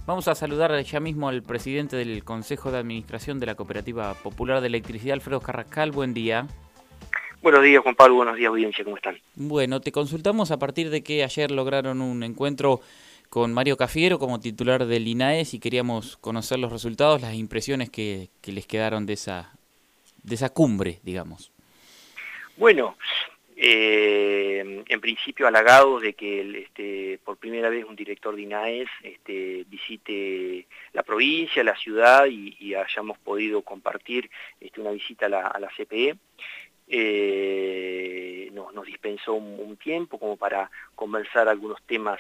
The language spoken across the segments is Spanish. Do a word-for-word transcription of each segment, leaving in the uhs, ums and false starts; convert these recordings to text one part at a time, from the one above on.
Vamos a saludar ya mismo al presidente del Consejo de Administración de la Cooperativa Popular de Electricidad, Alfredo Carrascal. Buen día. Buenos días, Juan Pablo. Buenos días, audiencia. ¿Cómo están? Bueno, te consultamos a partir de que ayer lograron un encuentro con Mario Cafiero como titular del I N A E S y queríamos conocer los resultados, las impresiones que, que les quedaron de esa, de esa cumbre, digamos. Bueno, eh, en principio halagados de que el, este, por primera vez un director de I N A E S este, visite la provincia, la ciudad y, y hayamos podido compartir este, una visita a la, a la C P E. Eh, nos, nos dispensó un, un tiempo como para conversar algunos temas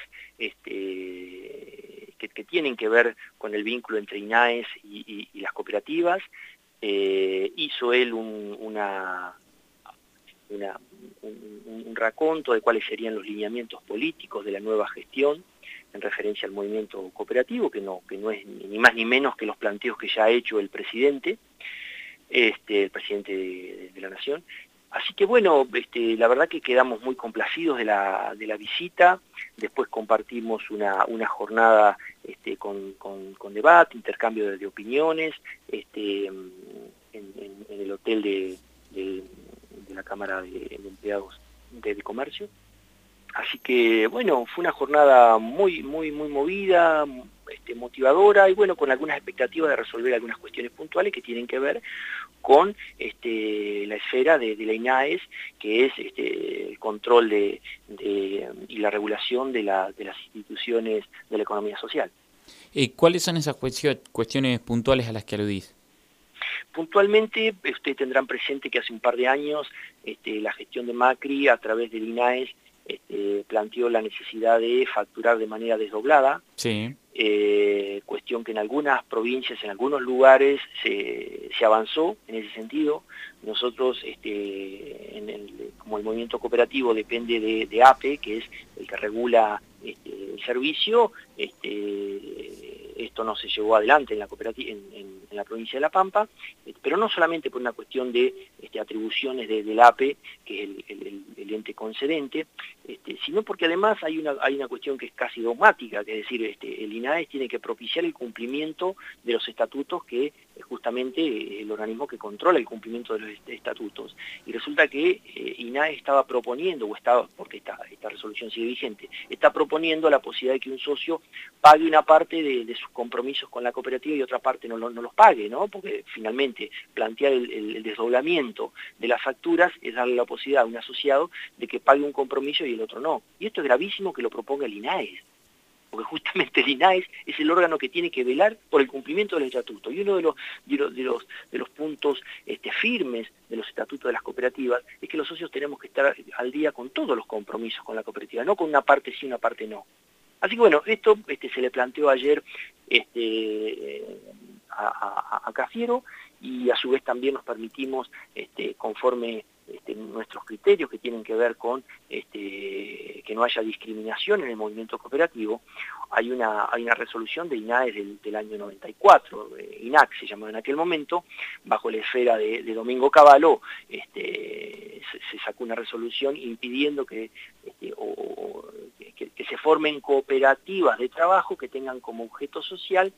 este, que, que tienen que ver con el vínculo entre I N A E S y, y, y las cooperativas. Eh, hizo él un, una, una, un, un raconto de cuáles serían los lineamientos políticos de la nueva gestión en referencia al movimiento cooperativo, que no, que no es ni más ni menos que los planteos que ya ha hecho el presidente. Este, el presidente de, de la Nación. Así que bueno, este, la verdad que quedamos muy complacidos de la, de la visita. Después compartimos una, una jornada este, con, con, con debate, intercambio de, de opiniones, este, en, en, en el hotel de, de, de la Cámara de, de Empleados de, de Comercio. Así que bueno, fue una jornada muy, muy, muy movida, este, motivadora y bueno, con algunas expectativas de resolver algunas cuestiones puntuales que tienen que ver con este, la esfera de, de la I N A E S, que es este, el control de, de, y la regulación de, la, de las instituciones de la economía social. Eh, ¿Cuáles son esas cuestiones puntuales a las que aludís? Puntualmente, ustedes tendrán presente que hace un par de años este, la gestión de Macri a través del I N A E S este, planteó la necesidad de facturar de manera desdoblada. Sí. Eh, cuestión que en algunas provincias, en algunos lugares se, se avanzó en ese sentido. Nosotros, este, en el, como el movimiento cooperativo depende de, de A P E, que es el que regula este, el servicio, este, esto no se llevó adelante en la, cooperativa, en, en, en la provincia de La Pampa, pero no solamente por una cuestión de este, atribuciones de, del A P E, que es el, el, el ente concedente, este, sino porque además hay una, hay una cuestión que es casi dogmática, que es decir, este, el I N A E S tiene que propiciar el cumplimiento de los estatutos, que es justamente el organismo que controla el cumplimiento de los estatutos. Y resulta que eh, I N A E S estaba proponiendo, o estaba, porque esta, esta resolución sigue vigente, está proponiendo la posibilidad de que un socio pague una parte de, de sus compromisos con la cooperativa y otra parte no, no, no los pague, ¿no? Porque finalmente plantear el, el, el desdoblamiento de las facturas es darle la posibilidad a un asociado de que pague un compromiso y el otro no. Y esto es gravísimo que lo proponga el I N A E S, porque justamente el I N A E S es el órgano que tiene que velar por el cumplimiento del estatuto. Y uno de los, de los, de los, de los puntos este, firmes de los estatutos de las cooperativas es que los socios tenemos que estar al día con todos los compromisos con la cooperativa, no con una parte sí, una parte no. Así que bueno, esto este, se le planteó ayer este, a, a, a Cafiero y a su vez también nos permitimos, este, conforme este, nuestros criterios que tienen que ver con este, que no haya discriminación en el movimiento cooperativo, hay una, hay una resolución de I N A E S del, del año noventa y cuatro, eh, I N A C se llamaba en aquel momento, bajo la esfera de, de Domingo Cavallo, este, se, se sacó una resolución impidiendo que, este, o, o, que, que se formen cooperativas de trabajo que tengan como objeto social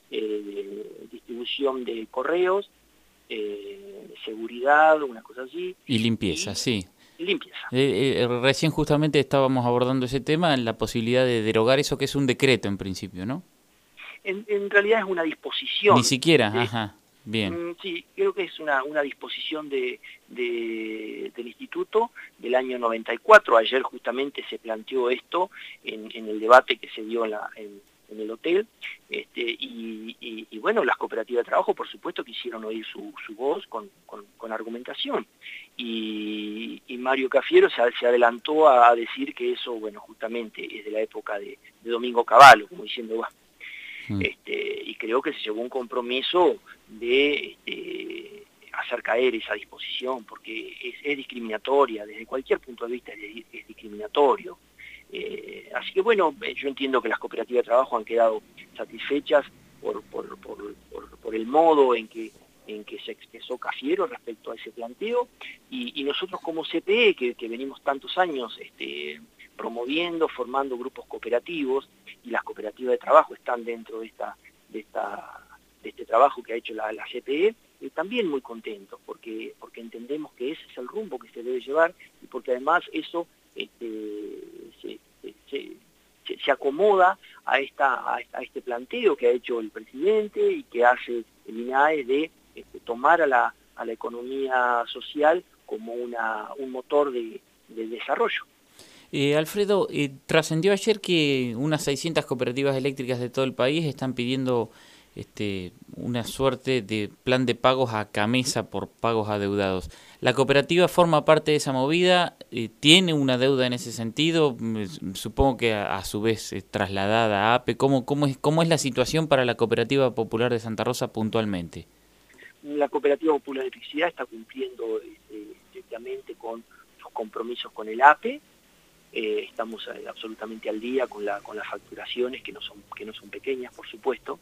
eh, distribución de correos, eh, seguridad, una cosa así. Y limpieza, y, sí. Limpieza. Eh, eh, recién justamente estábamos abordando ese tema, la posibilidad de derogar eso que es un decreto en principio, ¿no? En, en realidad es una disposición. Ni siquiera, de, ajá, bien. Mm, sí, creo que es una, una disposición de, de, del Instituto del año noventa y cuatro. Ayer justamente se planteó esto en, en el debate que se dio en, la, en, en el hotel. Este, y, y, y bueno, las cooperativas de trabajo, por supuesto, quisieron oír su, su voz con, con, con argumentación. Y, y Mario Cafiero se, se adelantó a, a decir que eso, bueno, justamente es de la época de, de Domingo Cavallo, como diciendo, bueno, Este, y creo que se llevó un compromiso de este, hacer caer esa disposición, porque es, es discriminatoria, desde cualquier punto de vista es, es discriminatorio. Eh, así que bueno, yo entiendo que las cooperativas de trabajo han quedado satisfechas por, por, por, por, por el modo en que, en que se expresó Cafiero respecto a ese planteo, y, y nosotros como C P E, que, que venimos tantos años este, promoviendo, formando grupos cooperativos, y las cooperativas de trabajo están dentro de esta, de esta, de este trabajo que ha hecho la, la C P E, y también muy contentos, porque, porque entendemos que ese es el rumbo que se debe llevar, y porque además eso este, se, se, se, se acomoda a, esta, a, a este planteo que ha hecho el presidente y que hace el INAES de este, tomar a la, a la economía social como una, un motor de, de desarrollo. Eh, Alfredo, eh, trascendió ayer que unas seiscientas cooperativas eléctricas de todo el país están pidiendo este, una suerte de plan de pagos a CAMESA por pagos adeudados. ¿La cooperativa forma parte de esa movida? Eh, ¿Tiene una deuda en ese sentido? Supongo que a, a su vez eh, trasladada a A P E. ¿Cómo, cómo, es, ¿Cómo es la situación para la Cooperativa Popular de Santa Rosa puntualmente? La Cooperativa Popular de Electricidad está cumpliendo este, estrictamente con sus compromisos con el A P E. Eh, estamos eh, absolutamente al día con, la, con las facturaciones, que no son, que no son pequeñas, por supuesto.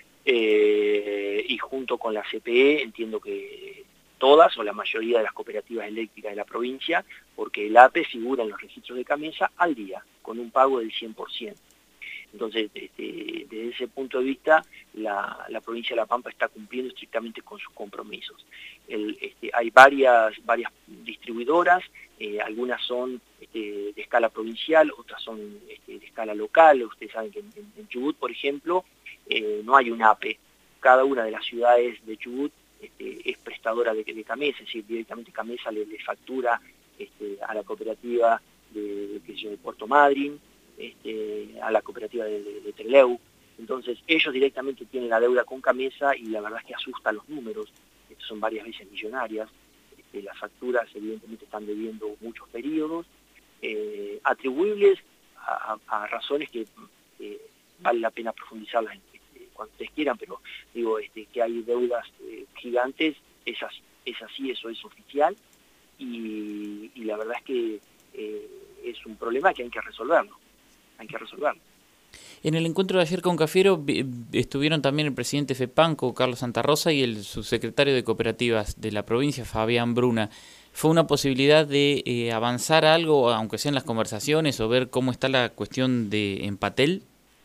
Eh, y junto con la C P E entiendo que todas o la mayoría de las cooperativas eléctricas de la provincia, porque el A P E figura en los registros de CAMESA al día, con un pago del cien por ciento. Entonces, este, desde ese punto de vista, la, la provincia de La Pampa está cumpliendo estrictamente con sus compromisos. El, este, hay varias, varias distribuidoras, eh, algunas son este, de escala provincial, otras son este, de escala local. Ustedes saben que en, en, en Chubut, por ejemplo, eh, no hay un A P E. Cada una de las ciudades de Chubut este, es prestadora de, de CAMESA, es decir, directamente CAMESA le, le factura este, a la cooperativa de, de, de Puerto Madryn, Este, a la cooperativa de, de, de Trelew. Entonces ellos directamente tienen la deuda con CAMESA y la verdad es que asusta los números. Estos son varias veces millonarias. Este, las facturas evidentemente están debiendo muchos periodos, eh, atribuibles a, a, a razones que eh, vale la pena profundizarlas este, cuando ustedes quieran, pero digo este, que hay deudas eh, gigantes, es así, es así, eso es oficial, y, y la verdad es que eh, es un problema que hay que resolverlo. hay que resolverlo. En el encuentro de ayer con Cafiero estuvieron también el presidente FEPANCO, Carlos Santa Rosa, y el subsecretario de Cooperativas de la provincia, Fabián Bruna. ¿Fue una posibilidad de eh, avanzar algo, aunque sea en las conversaciones, o ver cómo está la cuestión de Empatel?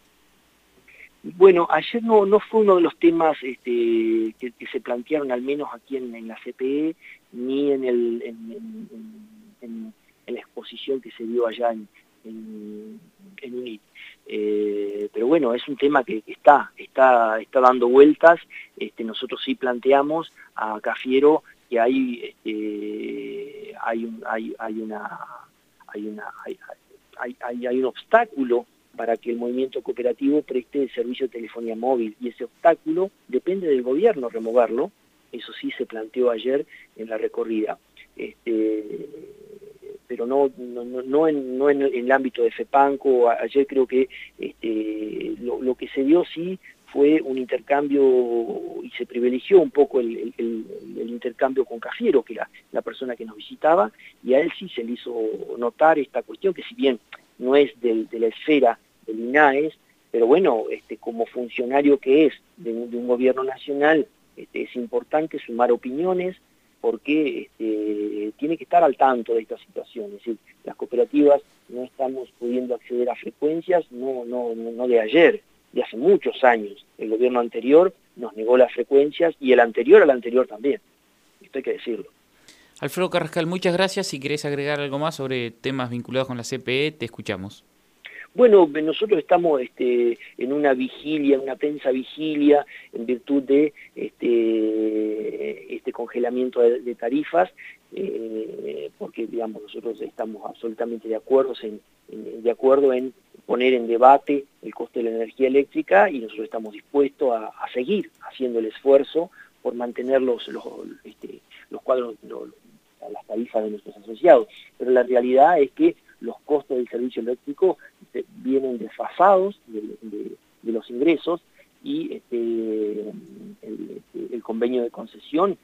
Bueno, ayer no, no fue uno de los temas este, que, que se plantearon, al menos aquí en, en la C P E, ni en, el, en, en, en, en la exposición que se dio allá en, en, en U N I T. Eh, pero bueno, es un tema que está, está, está dando vueltas. Este, nosotros sí planteamos a Cafiero que hay, este, hay, un, hay, hay, una, hay, una, hay, hay, hay, hay un obstáculo para que el movimiento cooperativo preste el servicio de telefonía móvil, y ese obstáculo depende del gobierno removerlo. Eso sí se planteó ayer en la recorrida. Este, pero no, no, no, en, no en el ámbito de FEPANCO. Ayer creo que este, lo, lo que se dio sí fue un intercambio, y se privilegió un poco el, el, el intercambio con Cafiero, que era la persona que nos visitaba, y a él sí se le hizo notar esta cuestión, que si bien no es del, de la esfera del INAES, pero bueno, este, como funcionario que es de, de un gobierno nacional, este, es importante sumar opiniones, porque este, tiene que estar al tanto de esta situación. Es decir, las cooperativas no estamos pudiendo acceder a frecuencias, no, no, no de ayer, de hace muchos años. El gobierno anterior nos negó las frecuencias, y el anterior al anterior también. Esto hay que decirlo. Alfredo Carrascal, muchas gracias. Si querés agregar algo más sobre temas vinculados con la C P E, te escuchamos. Bueno, nosotros estamos este, en una vigilia, una tensa vigilia, en virtud de este, este congelamiento de, de tarifas, eh, porque digamos nosotros estamos absolutamente de acuerdo, en, en, de acuerdo en poner en debate el coste de la energía eléctrica, y nosotros estamos dispuestos a, a seguir haciendo el esfuerzo por mantener los, los, este, los cuadros, los, las tarifas de nuestros asociados. Pero la realidad es que los costos del servicio eléctrico este, vienen desfasados de, de, de los ingresos, y este, el, el convenio de concesión,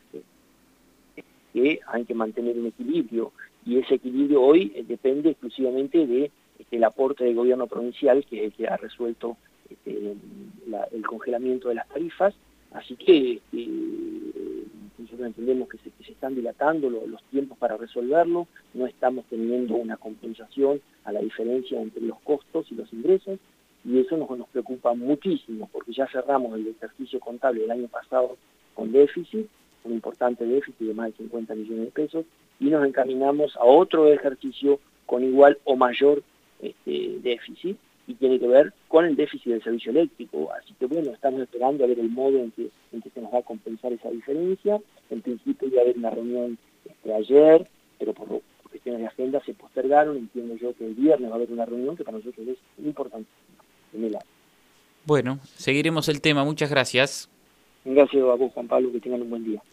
que hay que mantener un equilibrio, y ese equilibrio hoy eh, depende exclusivamente de este, el aporte del gobierno provincial, que es el que ha resuelto este, la, el congelamiento de las tarifas. Así que este, nosotros nosotros entendemos que se, que se están dilatando lo, los tiempos para resolverlo, no estamos teniendo una compensación a la diferencia entre los costos y los ingresos, y eso nos, nos preocupa muchísimo, porque ya cerramos el ejercicio contable del año pasado con déficit, un importante déficit de más de cincuenta millones de pesos, y nos encaminamos a otro ejercicio con igual o mayor este, déficit, y tiene que ver con el déficit del servicio eléctrico. Así que bueno, estamos esperando a ver el modo en que, en que se nos va a compensar esa diferencia. En principio iba a haber una reunión este, ayer, pero por, por cuestiones de agenda se postergaron. Entiendo yo que el viernes va a haber una reunión que para nosotros es importantísima. En el año. Bueno, seguiremos el tema. Muchas gracias. Gracias a vos, Juan Pablo, que tengan un buen día.